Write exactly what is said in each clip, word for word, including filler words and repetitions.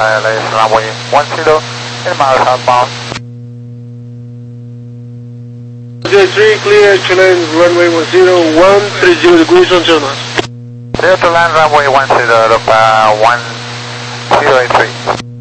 L A is runway one zero, eight miles outbound. zero three, clear to land runway one zero, one three zero degrees on zero knots. Clear to land runway one zero, Alpha one zero eight three.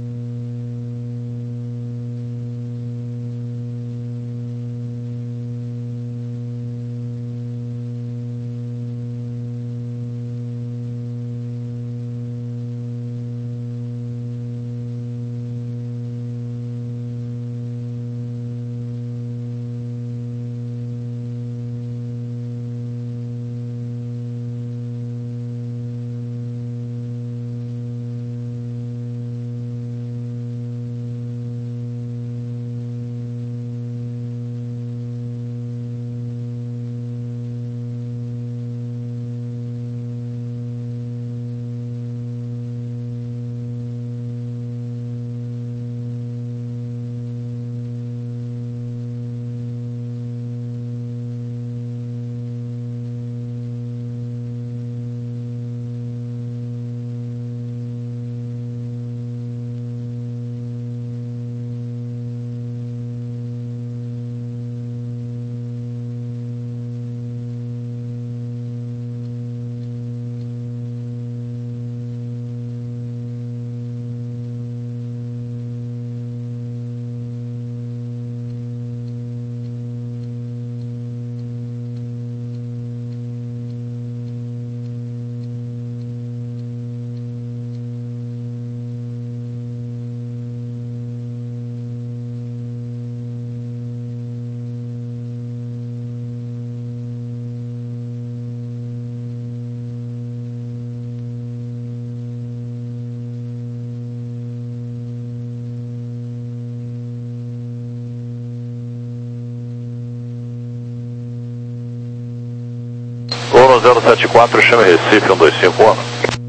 Gol zero sete quatro, chame Recife, um dois cinco um.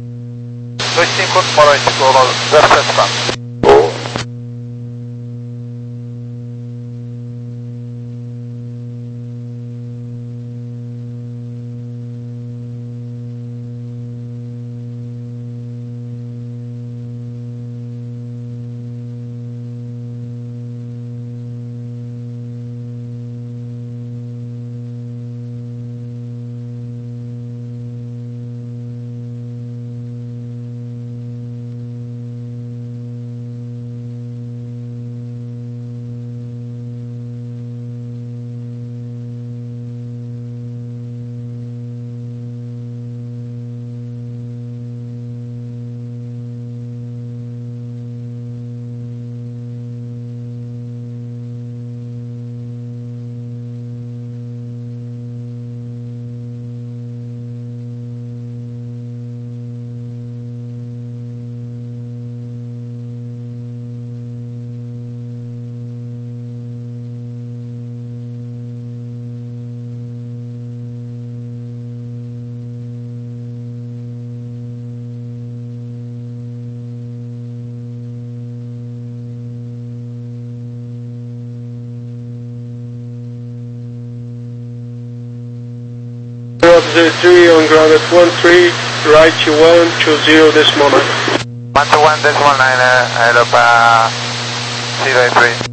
dois cinco, boa noite, Gol zero sete quatro. zero three on ground at one three, right to one two zero this moment. one two one decimal nine, uh, Alpha zero eight three.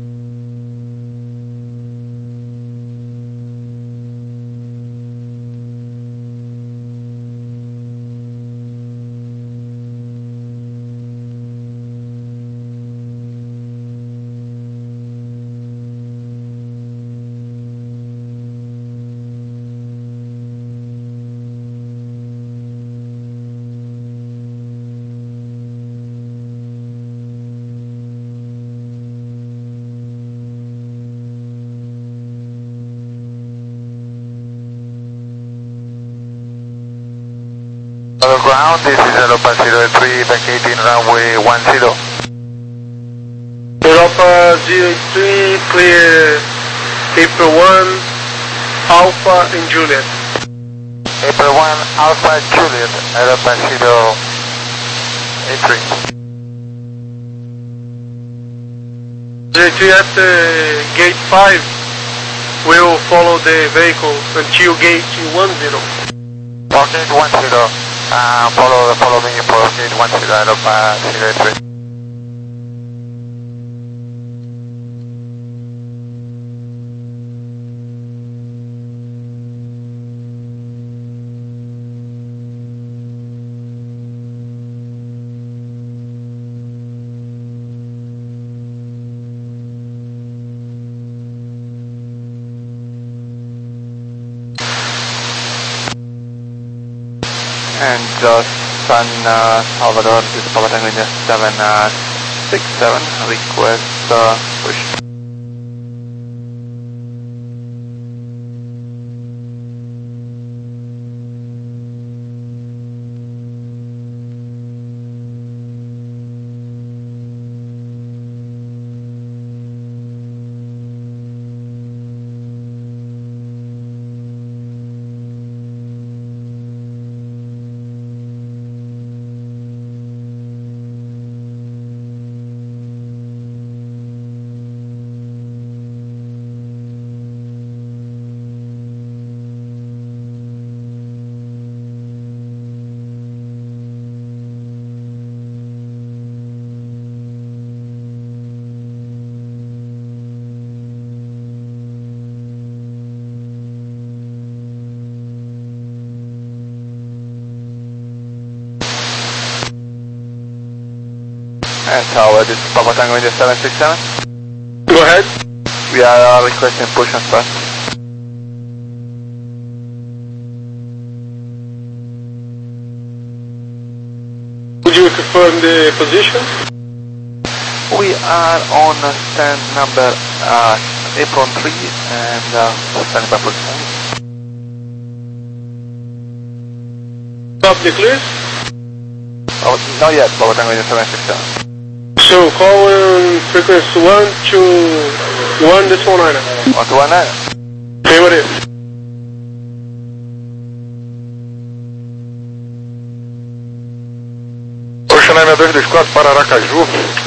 Hello ground, this is Alpha zero eight three, vacating runway one zero. Alpha zero three, clear April one, Alpha and Juliet. April one, Alpha Juliet, Alpha zero eight three. zero three at the gate five, will follow the vehicle until gate one zero. For gate one zero, uh, follow, follow me for gate one zero, Alpha zero eight three. And just San uh, Salvador, this is Papa Tango India seven six seven, request uh, push. And tower, this is Papa Tango India seven six seven. Go ahead. We are uh, requesting push and start. Would you confirm the position? We are on uh, stand number uh, apron three and uh, standing by push. Stop the clear? Oh, not yet, Papa Tango India seven six seven. So call in frequency one to one decimal nine. one to one nine. Okay, what is? Ocean Nine dois dois quatro para Aracaju.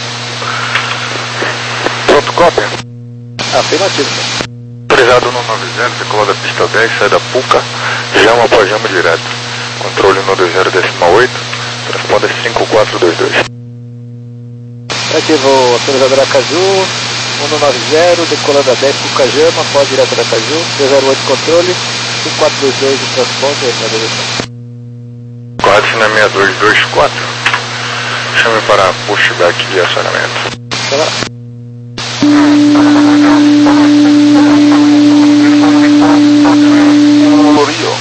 Pronto, cópia. Afirmativo. Autorizado no noventa, decola da pista dez, sai da Puca, jama após jama direto. Controle no dois zero decimal oito, transponder cinco quatro dois dois. Ativo autorizado Aracaju, um nove zero, decolando a dez, Pucajama, pós direto Aracaju, dois zero oito controle, cinco quatro dois dois de transporte aí para a direção. Correto, China seis dois dois quatro, chame para pushback e acionamento. Tá lá. Rio.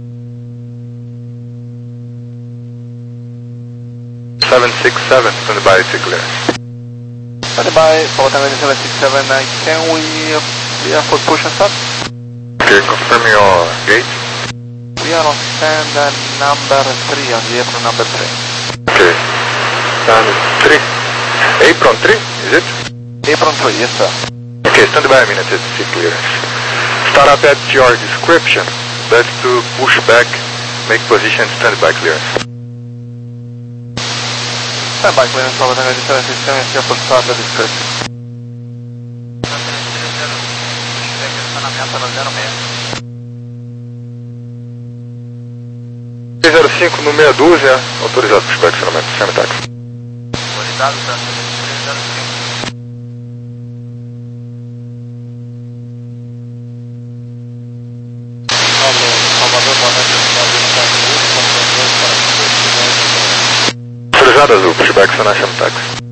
seven six seven, standby to clearance. Standby, Papa Tango India seven six seven, uh, can we clear for push and start? Okay, confirm your gate. We are on stand uh, number three, on the apron number three. Okay, stand three. Apron three, is it? Apron three, yes sir. Okay, stand by a minute to see clearance. Start up at your description. That's to push back, make position, standby clearance. Standby clearance, Papa Tango India seven six seven, here for start the description. seis zero cinco no meia dúzia, autorizado pushback, acionamento, semi-taxi. Autorizado, três zero cinco. Autorizado azul, pushback, acionar, semi-taxi.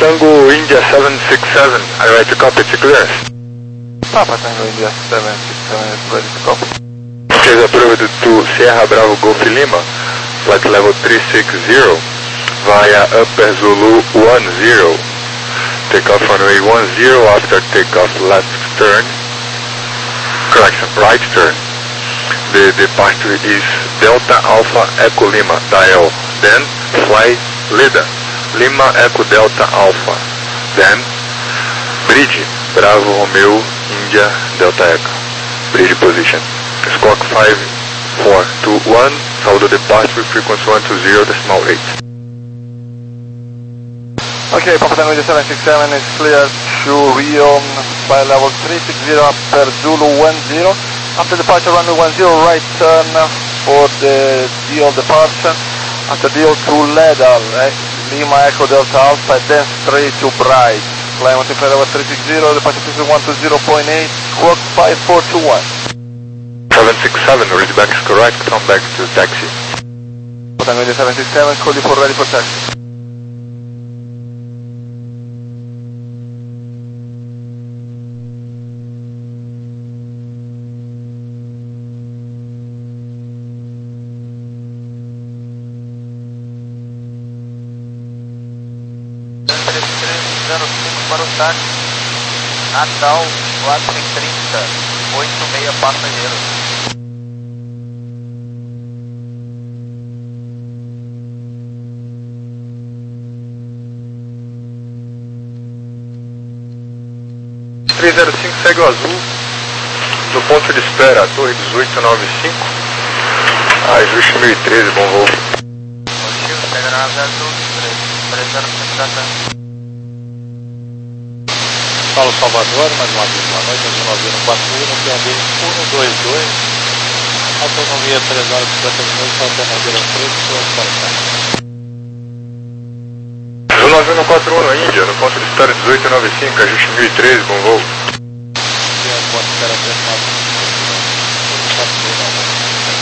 Tango India seven six seven, I ready to copy, to clearance. Papa Tango India seven six seven is ready to copy. Is approved to Sierra Bravo Golf Lima, flight level three six zero, via Upper Zulu one zero. Takeoff runway one zero after takeoff left turn, correction, right turn. The departure is Delta Alpha Echo Lima, dial, then fly leader, Lima Echo Delta Alpha, then bridge, Bravo Romeo India Delta Echo, bridge position. Squawk five four two one, saldo departure frequency one two zero decimal eight. Okay, Papa Tango India seven six seven is cleared to Rio by level three six zero after Zulu one zero. After departure runway one zero, right turn for the D O departure. After D O to Ledal, eh, Lima Echo Delta Alpha, then straight to Bright. Climb to level three six zero, departure frequency one two zero point eight, squawk five four two one. seven six seven, readback is correct, come back to taxi. Tango India seven six seven, call you for ready for taxi. Para o táxi, Natal quatro e trinta, oito e meia passageiros. três zero cinco segue o azul, no ponto de espera, Torre dezoito noventa e cinco, ajuste mil e treze, bom voo. Positivo, segue na nave azul, três zero cinco da TAM. Paulo Salvador, mais uma vez, boa noite, azul nove um quatro um, P B um dois dois, autonomia três horas e cinquenta minutos, alternadeira preto, para cá. Azul nove um quatro um na Índia, no ponto de espera dezoito noventa e cinco, ajuste mil e treze, bom voo. Tempo, espera três nove cinco.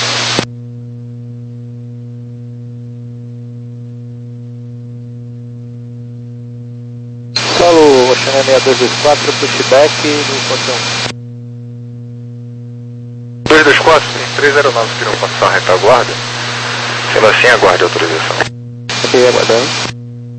Solo Oceania seis dois dois quatro, pushback no portão. dois dois quatro, tem três aeronaves que irão passar a retaguarda, sendo assim aguarde a autorização. Ok, aguardando.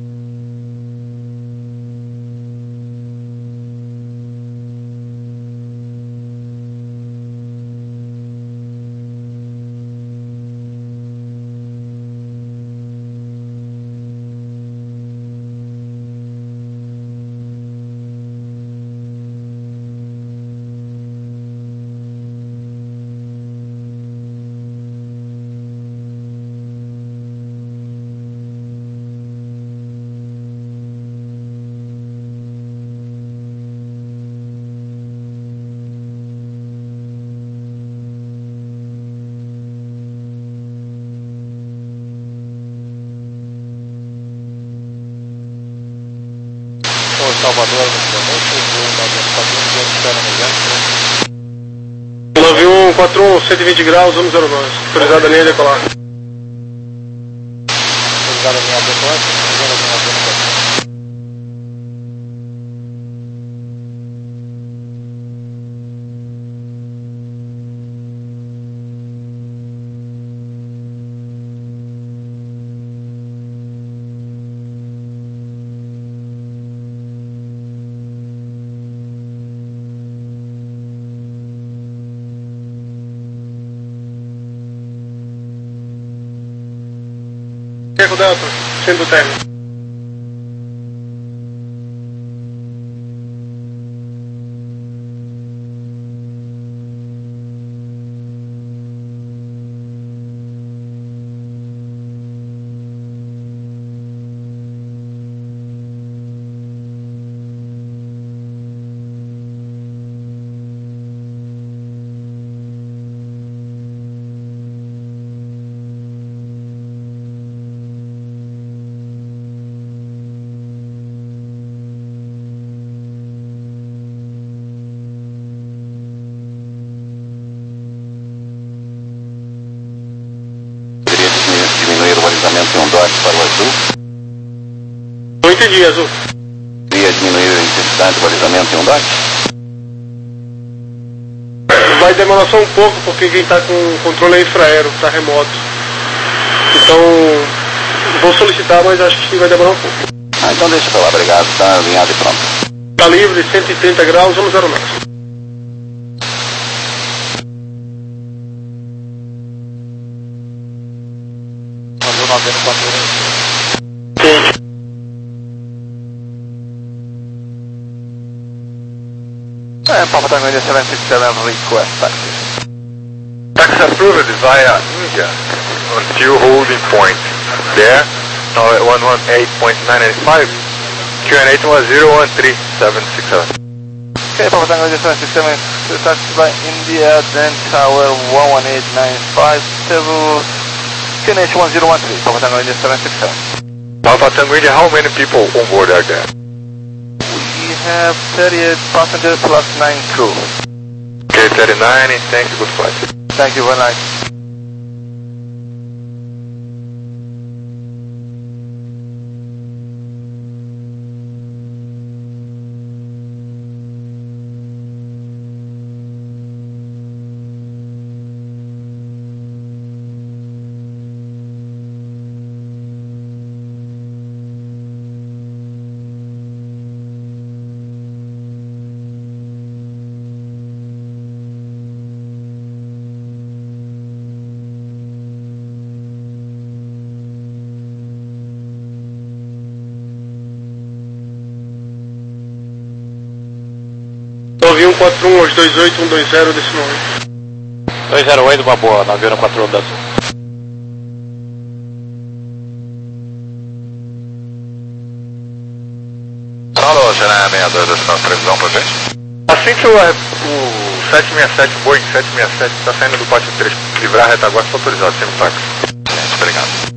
Salvador, nove um quatro um, cento e vinte graus, vamos zero nove. Autorizada a linha decolar. Autorizada a linha decolar, autorizada a linha decolar. Eco Delta, sendo término. Diminuir o balizamento em um dot para o azul. Não entendi, azul. poderia diminuir a intensidade do balizamento em um dot? Vai demorar só um pouco, porque quem está com o controle é infraero, está remoto. Então, vou solicitar, mas acho que vai demorar um pouco. Ah, então deixa pra lá, obrigado, tá alinhado e pronto. Tá livre, cento e trinta graus, vamos zero nove. Mandou noventa quatro. Quente. É, Papa Tango India seven six seven, request taxi. Taxi approved via India on two holding points. There, now at one one eight point nine eight five, Q N eight one zero one three seven six seven. Okay, Papa Tango India seven six seven, taxi by India, then tower one one eight nine five, Cebu, Q N H one zero one three, Papa Tango India seven six seven. Papa Tango India, how many people on board are there? We have thirty-eight passengers plus nine crew. Okay, thirty-nine, thank you, good flight. Thank you very much. nove um quatro um aos dois oito um dois zero desse nome. dois zero oito, uma boa, nove um quatro um da Sul. Alô, será meia dois da previsão pra gente? Assim que o, o sete seis sete, Boeing sete seis sete está saindo do pátio três, livrar a retaguarda, está autorizado, sempre táxi. Gente, obrigado.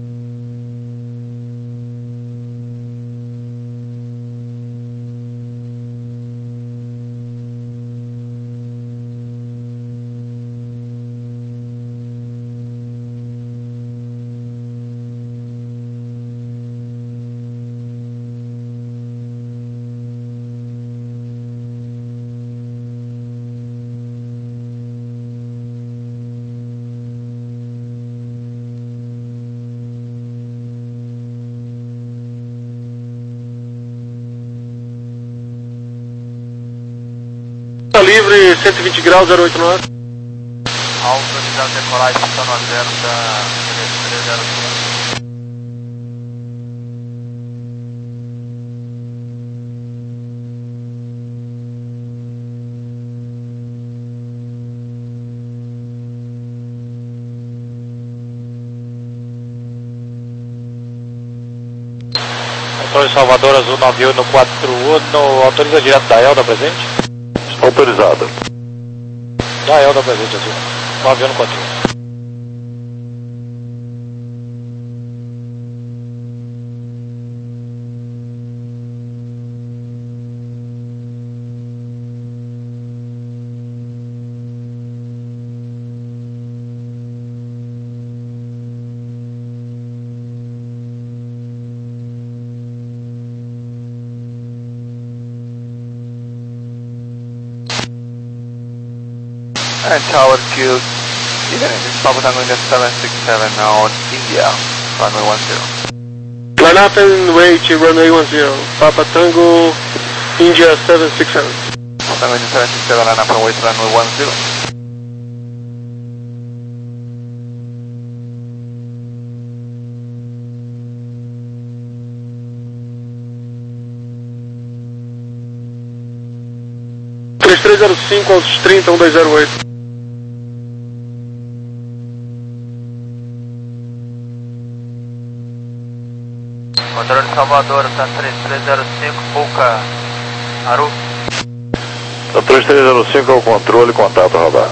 Tá livre, cento e vinte graus, zero oito nove. Autorizado decolar, estação no zero da três zero cinco. Controle Salvador Azul nove um quatro um, autoriza direto da Elda presente? Autorizado. Da Elda presente Azul, nove um quatro um. And tower Q, even if it's Papa Tango India seven six seven now on India, runway one zero. Line up and wait, runway one zero. Papa Tango, India seven six seven. Papa Tango India seven six seven, line up and wait, runway one zero. três três zero cinco aos trinta, um dois zero oito. Controle de Salvador, tá três três zero cinco, Pouca, Aru. Tá três três zero cinco ao controle, contato radar.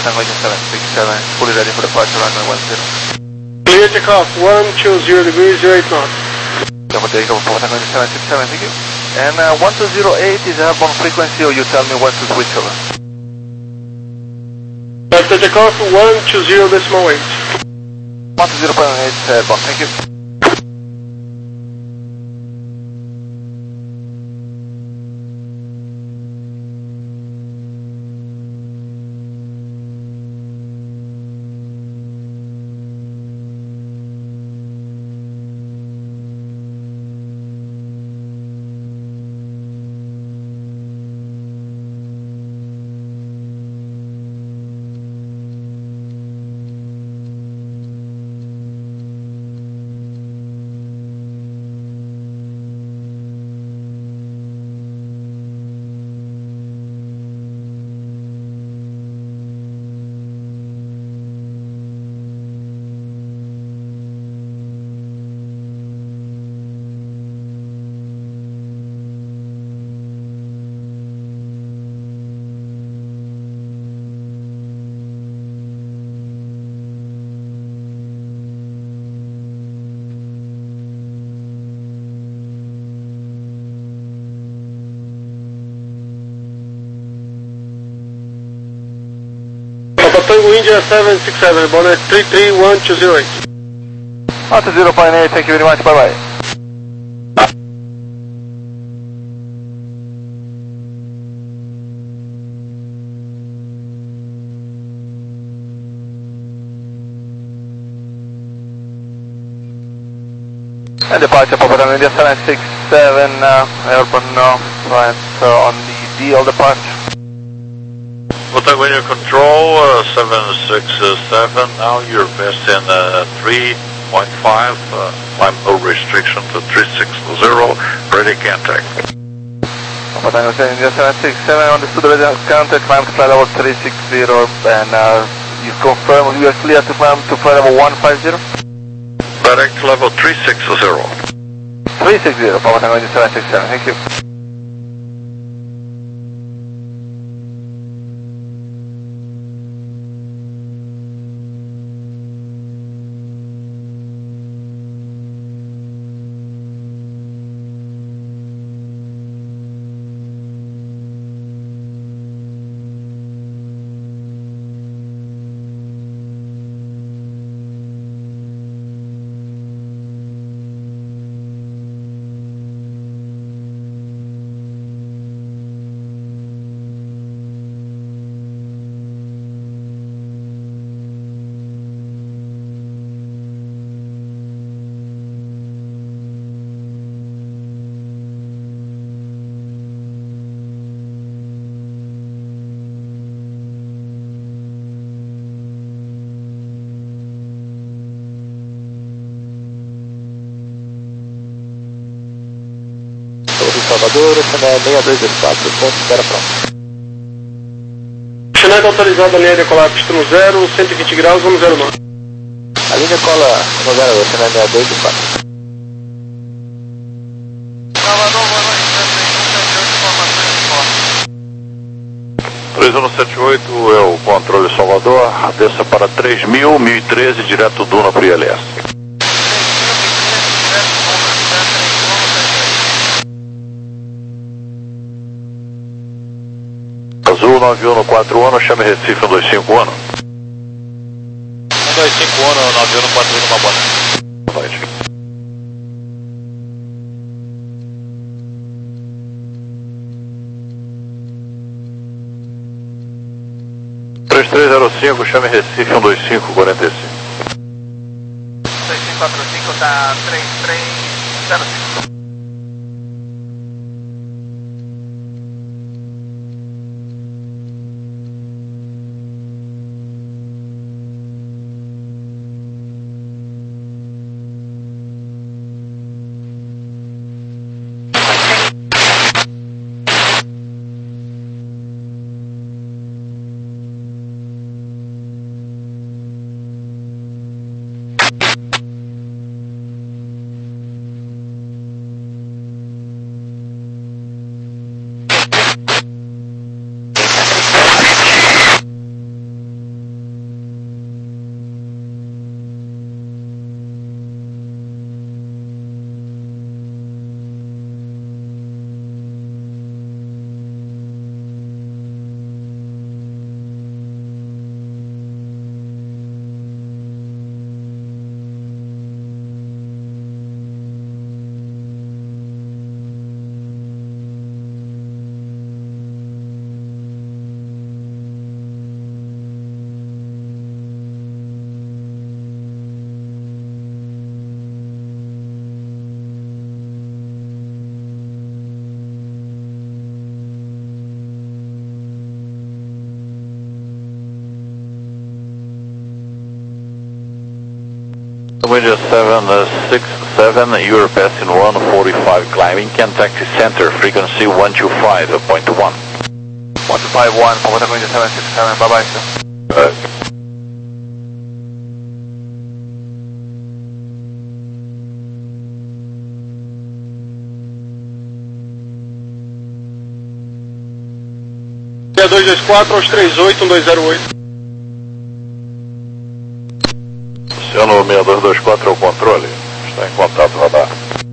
Tango India seven six seven, fully ready for departure, runway one zero. Clear takeoff, one two zero degrees, zero eight knots. Double takeoff, Papa Tango India seven six seven, thank you. And uh, one two zero eight is airborne frequency, or you tell me when to switch over? After takeoff, one two zero decimal eight. one two zero point eight is airborne, thank you. Tango India seven six seven, bonnet three three one two zero eight. one two zero point eight, thank you very much, bye bye. And departure Papa Tango India seven six seven, uh, airborne uh, right, uh, on the deal departure. Tango India Control, uh, seven six seven, now you're best in uh, three point five, uh, climb no restriction to three six zero, ready contact. Papa Tango India seven six seven, understood, ready contact, climb to flight level three six zero, and uh, you confirm you are clear to climb to flight level one five zero? Direct level three six zero. three six zero, Papa Tango India seven six seven, thank you. Salvador, Chanel seis dois dois quatro, ponto, espera pronto. Chanel autorizada, linha de decolar, pista no zero, cento e vinte graus, vamos zero nove. A linha cola no zero, Chanel seis dois dois quatro. Salvador, boa noite, três um sete oito, é o controle Salvador, desça para três mil, mil e treze, direto Duna para o I L S. Azul nove um quatro um, chame Recife um dois cinco um. um dois cinco um, nove um quatro um, uma boa noite. Boa noite. três três zero cinco, chame Recife um dois cinco quatro cinco. dois cinco quatro cinco, tá três três zero cinco. wind seven six seven, you're passing one forty-five climbing, Kentucky Center, frequency one two five point one. one two five one, Pomota wind seven six seven, bye bye sir. Uh, dois dois quatro aos trinta e oito, um dois zero oito. Oceano seis dois dois quatro é o controle, está em contato radar.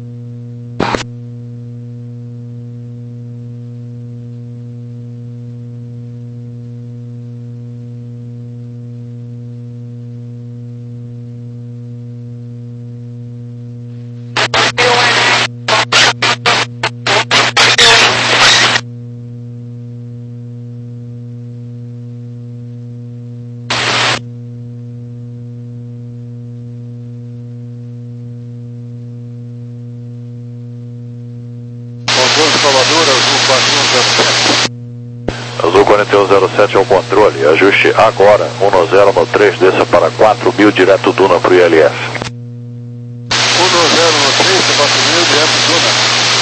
Azul quarenta e um zero sete é o controle, ajuste agora, um zero no três, desça para quatro mil, direto Duna para o I L S. um zero no três, quatro mil, direto Duna.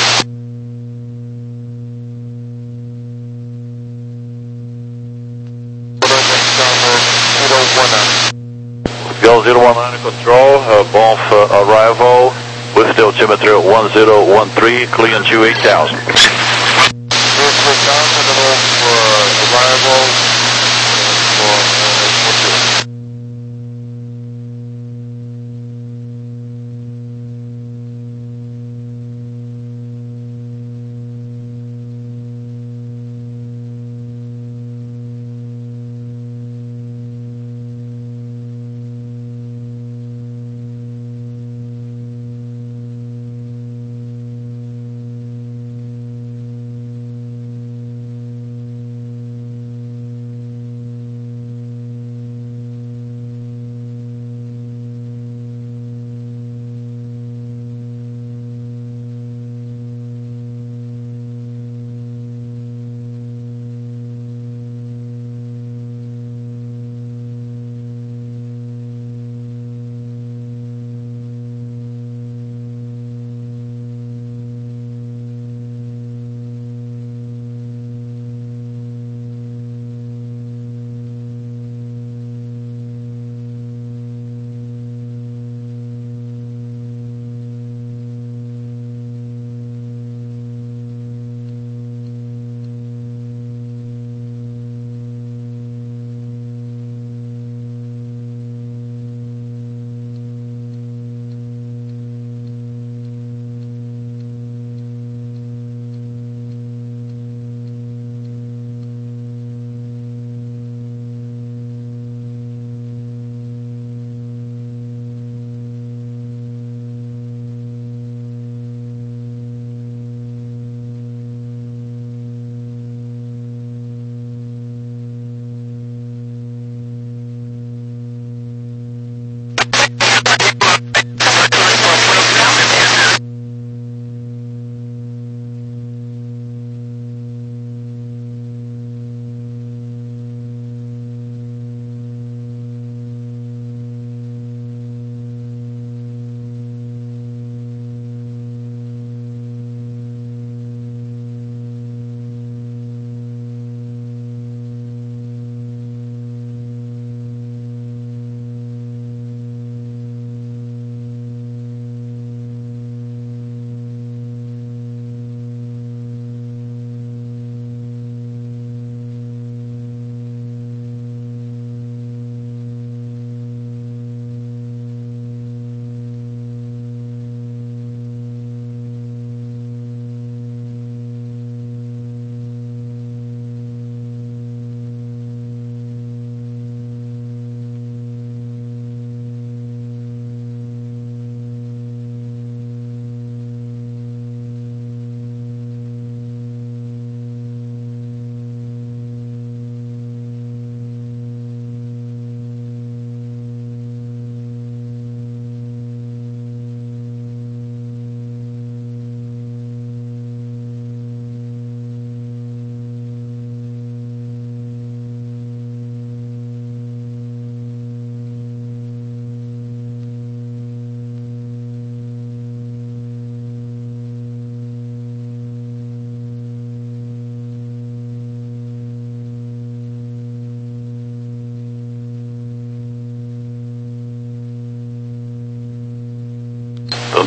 Gale zero one nine control, uh, Bonf uh, arrival, with the altimeter one zero one three, clean to eight thousand. Arrival for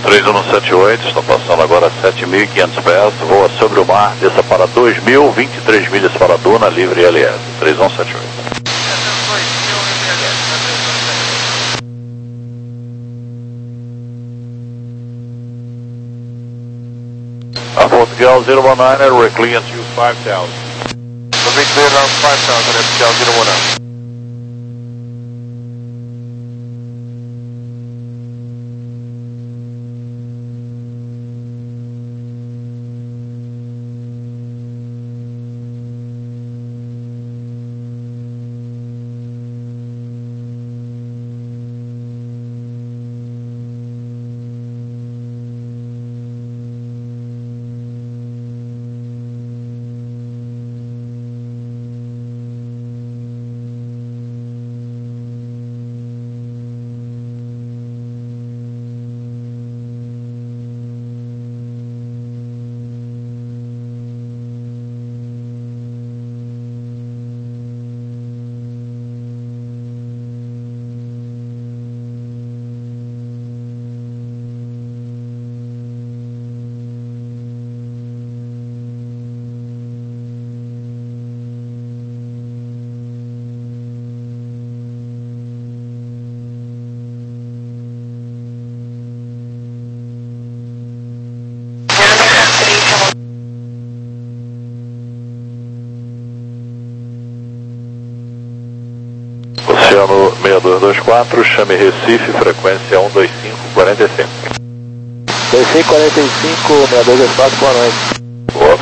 três um sete oito, está passando agora sete mil e quinhentos pés, voa sobre o mar, desça para dois mil, vinte e três milhas para Duna, livre L S, três um sete oito. A Portugal zero one nine, reclean to five thousand. Will be clear around five thousand, Portugal zero one nine. Oceano seis dois dois quatro, chame Recife, frequência um dois cinco quatro cinco. dois cinco quatro cinco, seis dois dois quatro, boa noite. Boa.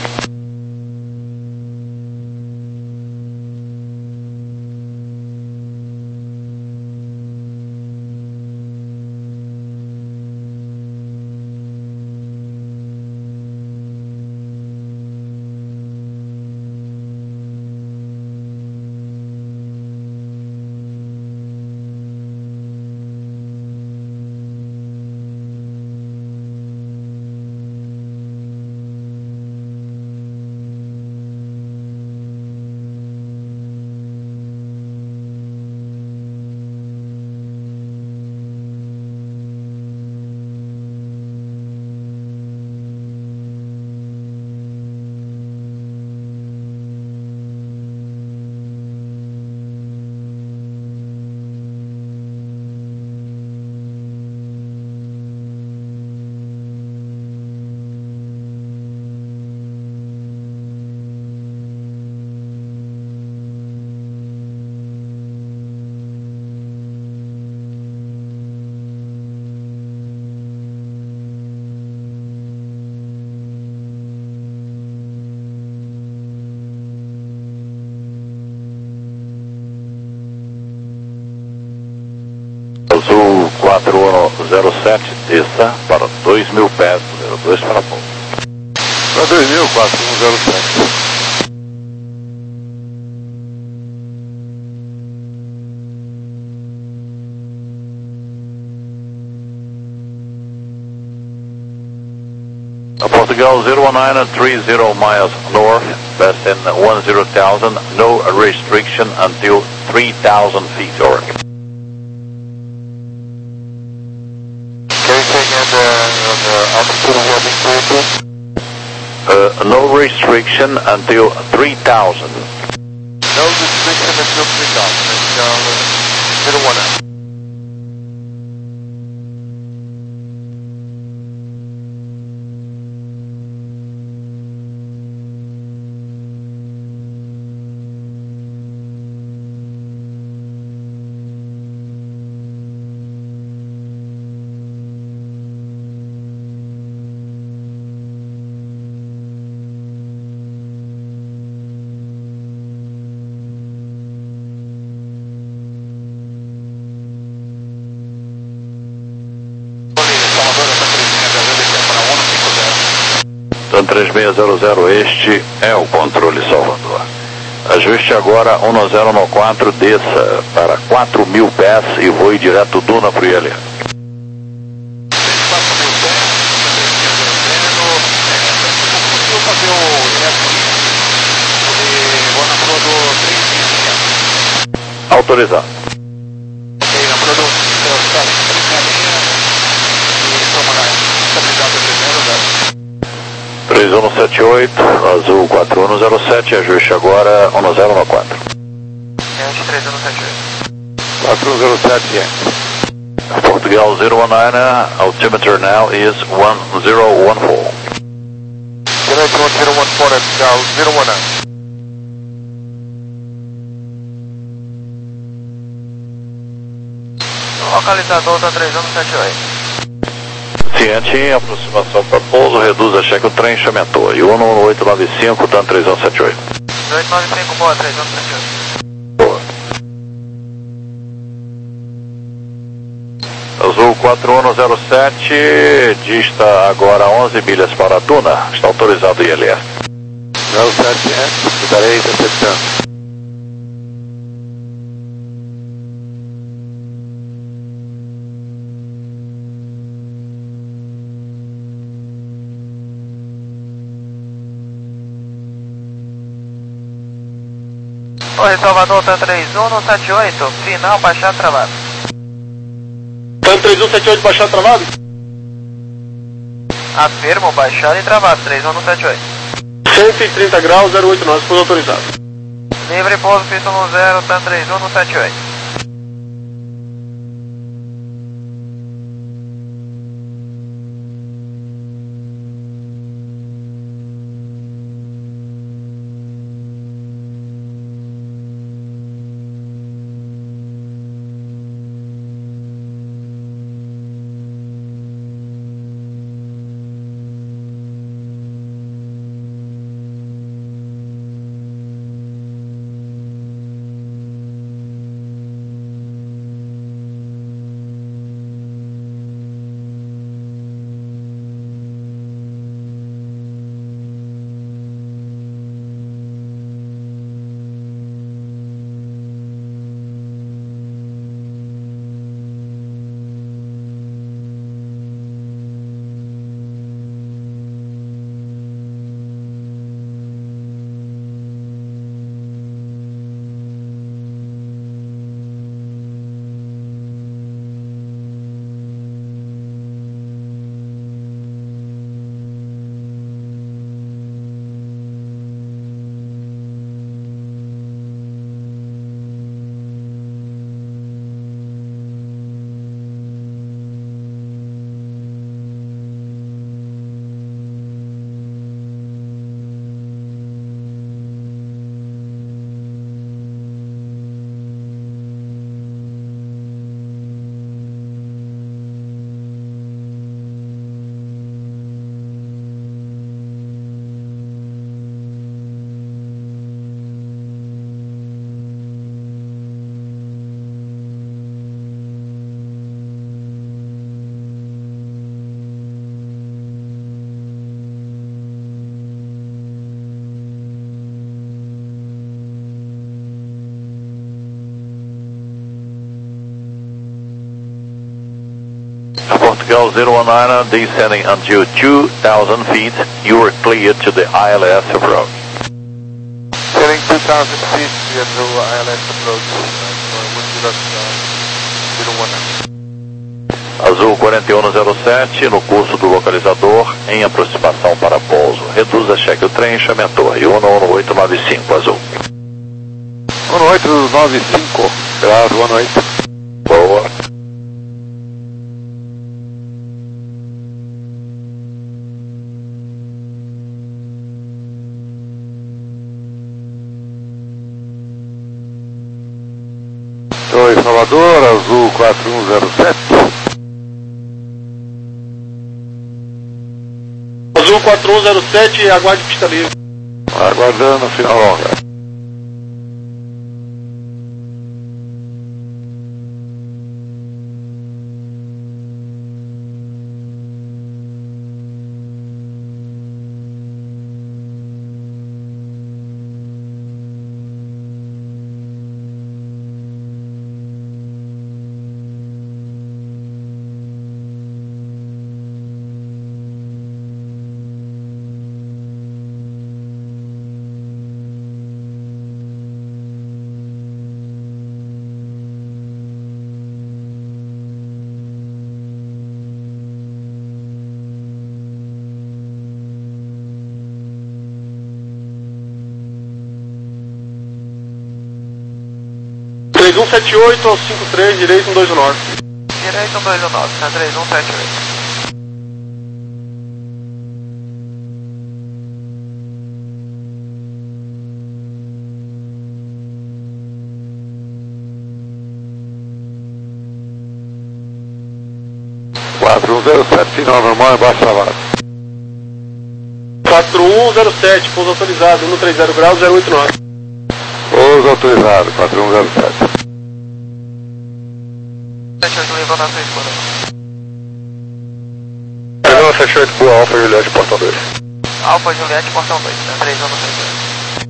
Azul quatro um zero sete, desça para dois mil pés, número dois para pouso. Para dois mil, quatro um zero sete. A Portugal zero one nine, thirty miles north, best in one zero thousand, no restriction until three thousand feet or. Uh, no restriction until three thousand. No restriction until three thousand, zero one nine. Então três seis zero zero, este é o controle Salvador. Ajuste agora um zero quatro, desça para quatro mil pés e voe direto Duna para o I L S. Autorizado. Ok, na Prodo, três seis seis e toma um sete oito, Azul quatro um zero sete, ajuste agora um zero um quatro. Yankee três um sete oito. quatro um zero sete, Yankee. Portugal zero one nine, altimeter now is one zero one four. Yankee one zero one four, Portugal zero one nine. Localizador da três um sete oito. Ciente, aproximação para pouso, reduza cheque o trem, chamento. E um um oito nove cinco, Dan três um sete oito. oito nove cinco, boa, três um sete oito. Boa. Azul quatro um zero sete, dista agora onze milhas para a Duna, está autorizado o I L S. zero sete, Yankee, estarei interceptando. Oi, Salvador, TAM três um sete oito, final baixar travado. TAM três um sete oito, baixar travado? Afirmo, baixar e travado, três um sete oito. cento e trinta graus, zero oito nove, pouso autorizado. Livre pouso, pista um zero, TAM três um sete oito. Portugal zero one nine, descending until two thousand feet, you are cleared to the I L S approach. Heading two thousand feet, clear to I L S approach, uh, zero one nine. Azul quatro um zero sete, no curso do localizador, em aproximação para pouso. Reduza cheque o trem, chame a torre. um um oito nove cinco, Azul. um oito nove cinco, grado um oito. Boa. Oi, Salvador, Azul quatro um zero sete. Azul quatro um zero sete, aguarde pista livre. Aguardando final longa. um sete oito ao cinco três, direito um dois nove. Direito um dois nove, São três um sete oito. quatro um zero sete, final normal, embaixo travado. quatro um zero sete, pouso autorizado, cento e trinta graus, zero oito nove. Pouso autorizado, quatro um zero sete. sete oito, levando a sua escuta. Perdão, sete oito, boa, Alfa Juliette, portão dois. Alfa Juliette, portão dois, São três um três dois.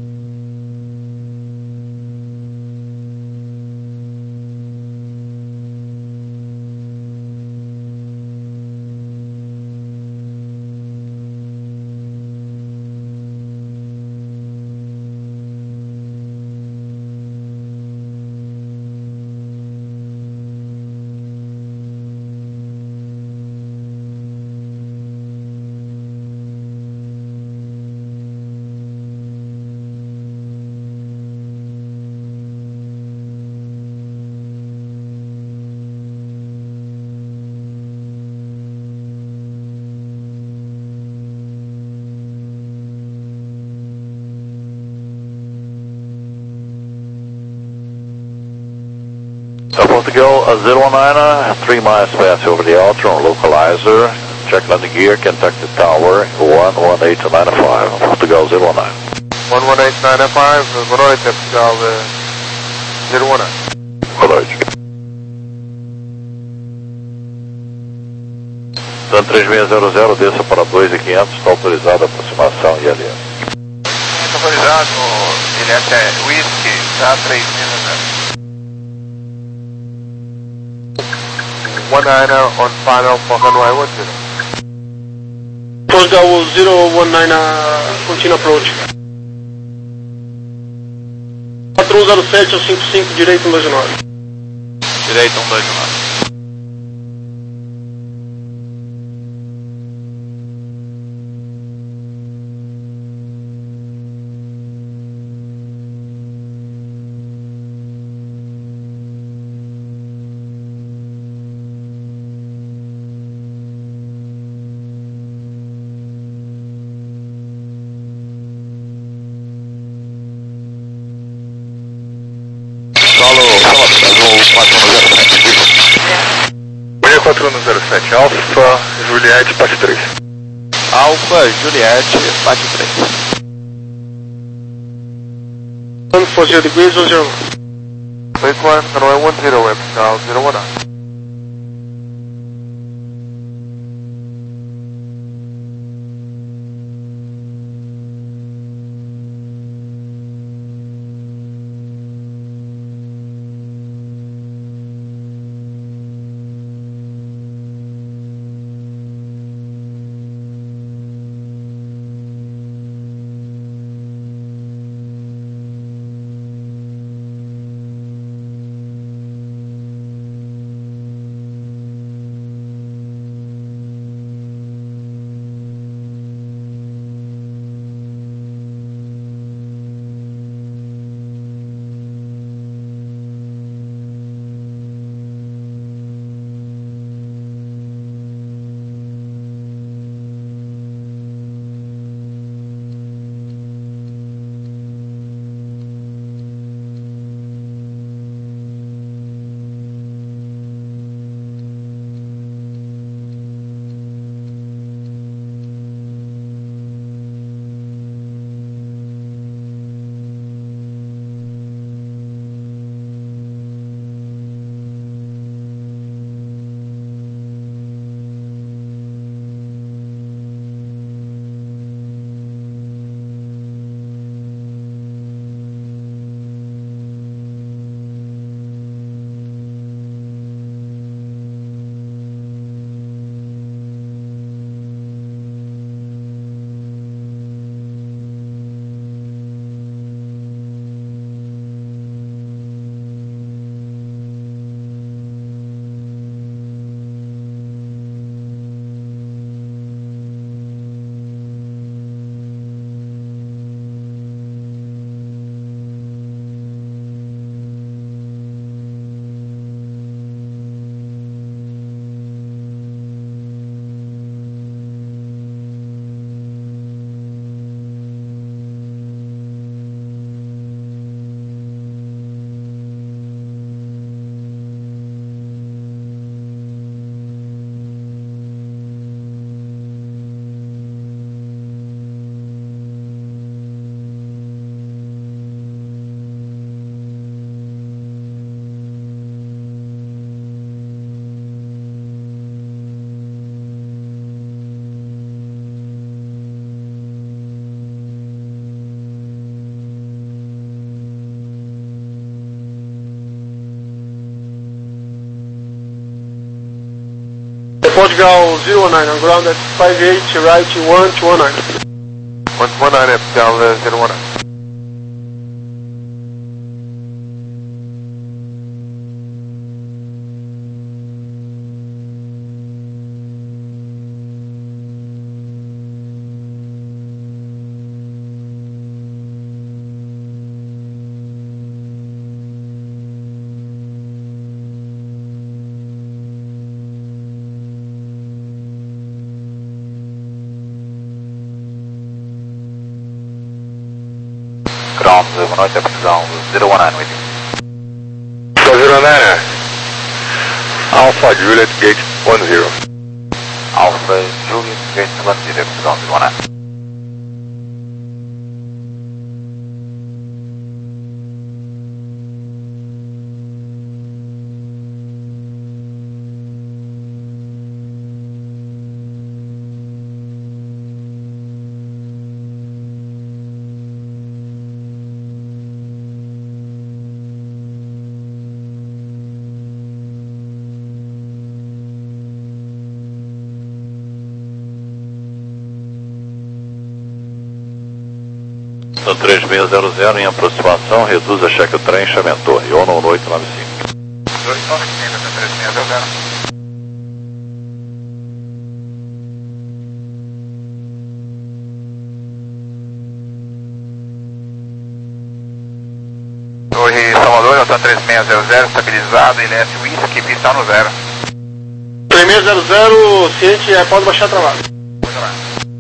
Uh, Portugal uh, zero one nine, uh, three miles past over the Altron localizer. Check landing gear, contact the tower, one one eight nine five, Portugal zero one nine. one one eight nine five, boa noite, Portugal zero one nine. Boa noite. Dan três seis zero zero, desça para dois e quinhentos, está autorizada a aproximação I L S. Autorizado, Juliette é Whisky, tá três zero zero. one nine on final for runway one zero. Portugal zero one nine, uh, continue approach. quatro um zero sete ao cinco cinco, direito um dois nove. Direito um dois nove. William quatro um zero sete, Alfa Juliette, parte três. Alfa Juliette, parte três. one four zero degrees, zero zero. Please one, runway one zero, Portugal zero one nine. Portugal zero one nine, on ground at five eight, right one two one nine. one two one nine, Portugal zero one nine. Ground, boa noite, é Portugal zero one nine, waiting. zero nine, Alpha Juliet Gate one zero. Alpha Juliet Gate one zero, Portugal zero one nine. No três seis zero zero em aproximação, reduz a checa trem, chame a torre, ONU oito nove cinco. dois nove cinco, três seis zero zero. Torre Salvador, Delta três seis zero zero, estabilizado, L S Whisky, pistão no zero. três seis zero zero, ciente, é, pode baixar a travada. Pois lá.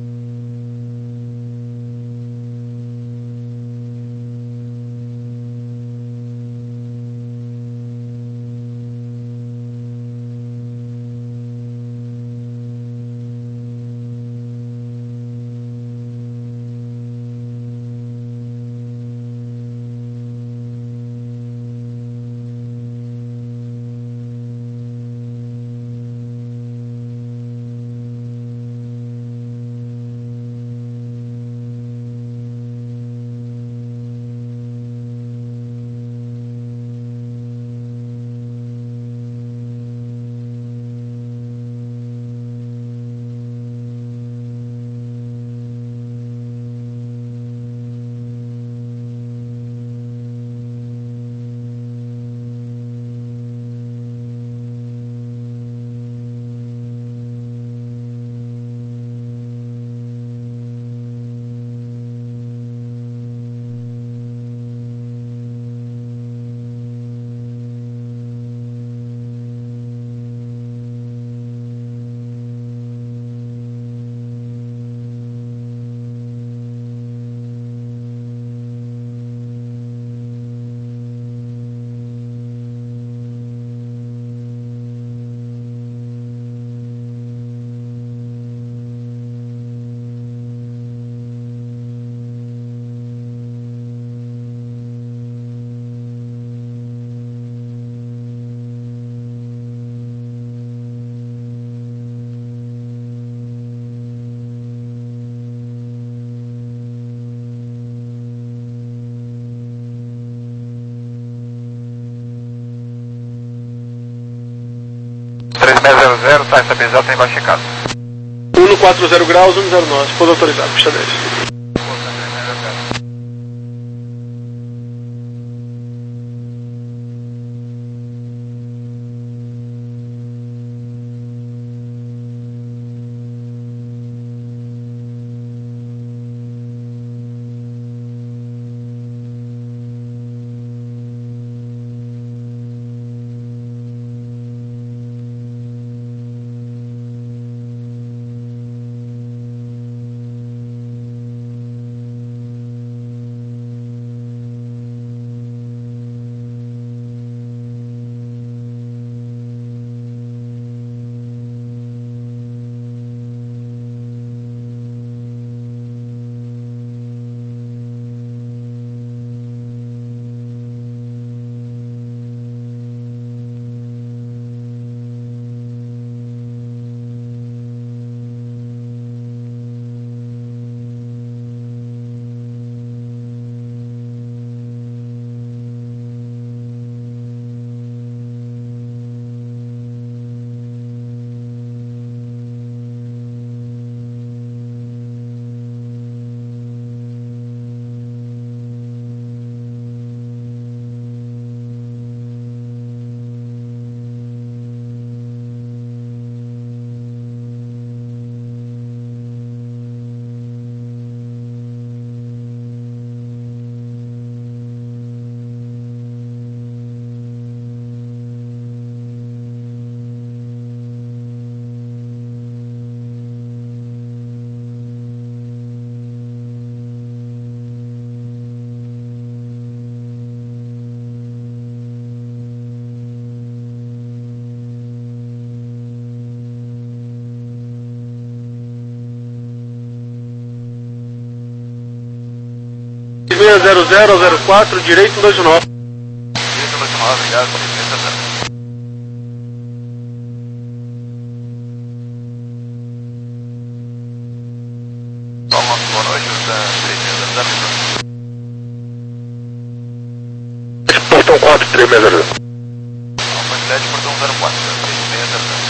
três seis zero zero, está estabilizado, tem baixo checado. um quatro zero graus, um zero nove, pouso autorizado, pista dez. zero zero zero quatro, direito dois nove. Direito dois nove, obrigado, licença zero. Toma, boa noite, três seis zero zero. Portão quatro, três seis zero zero. Quantidade, portão zero quatro, três seis zero zero.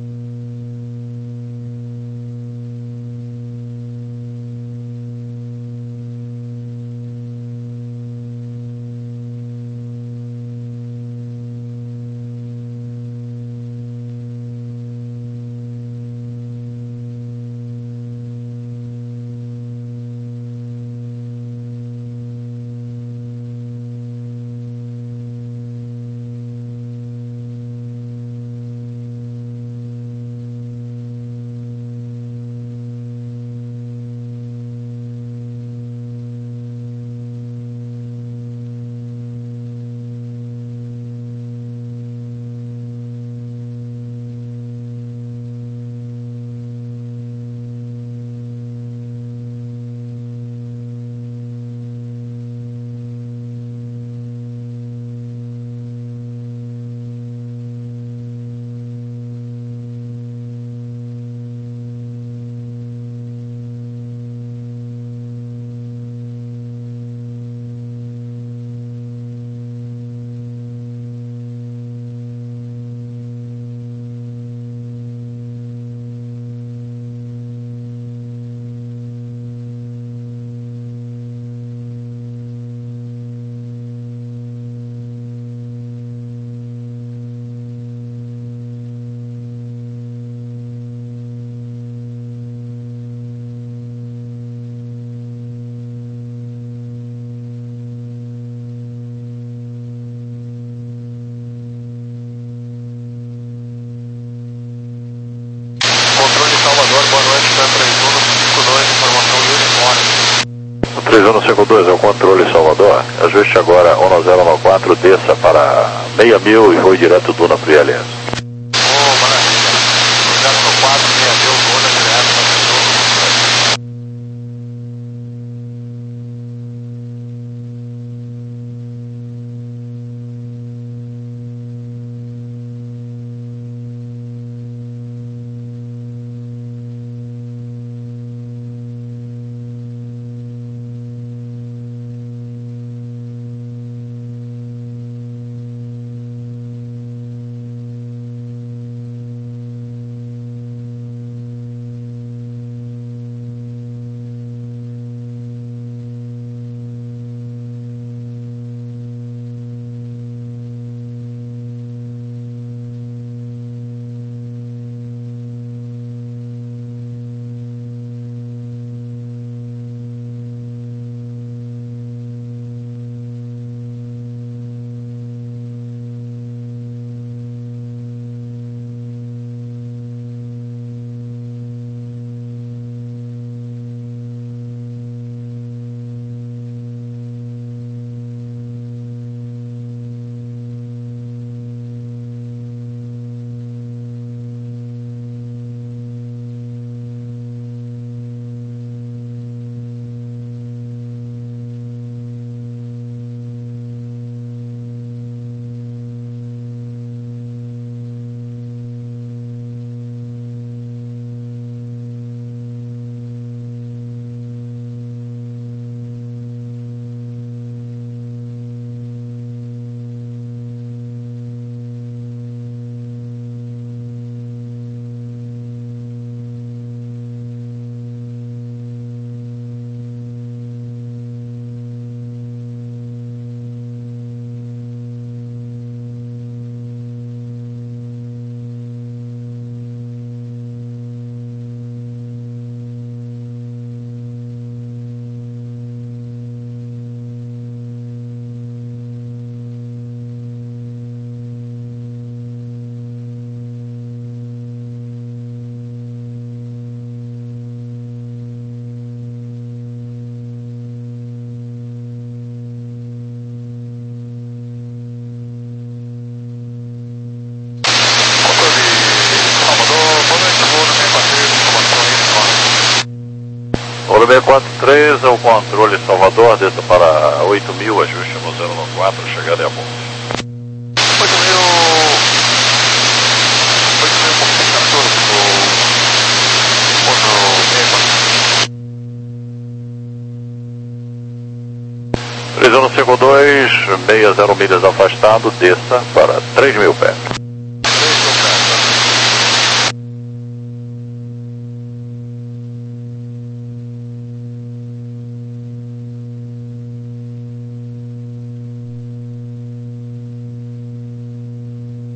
três um cinco dois é o controle Salvador. Ajuste agora um zero nove quatro, desça para seis mil e voe direto Duna para o I L S. Oh, maravilha. um zero nove quatro, seis mil, Duna direto para o seis quatro três é o controle Salvador, desça para oito mil, ajuste no zero nove quatro, chegada é a bom. oito mil... oito mil por temperatura, Previsão no Seco dois, sessenta milhas afastado, desça para três mil pés.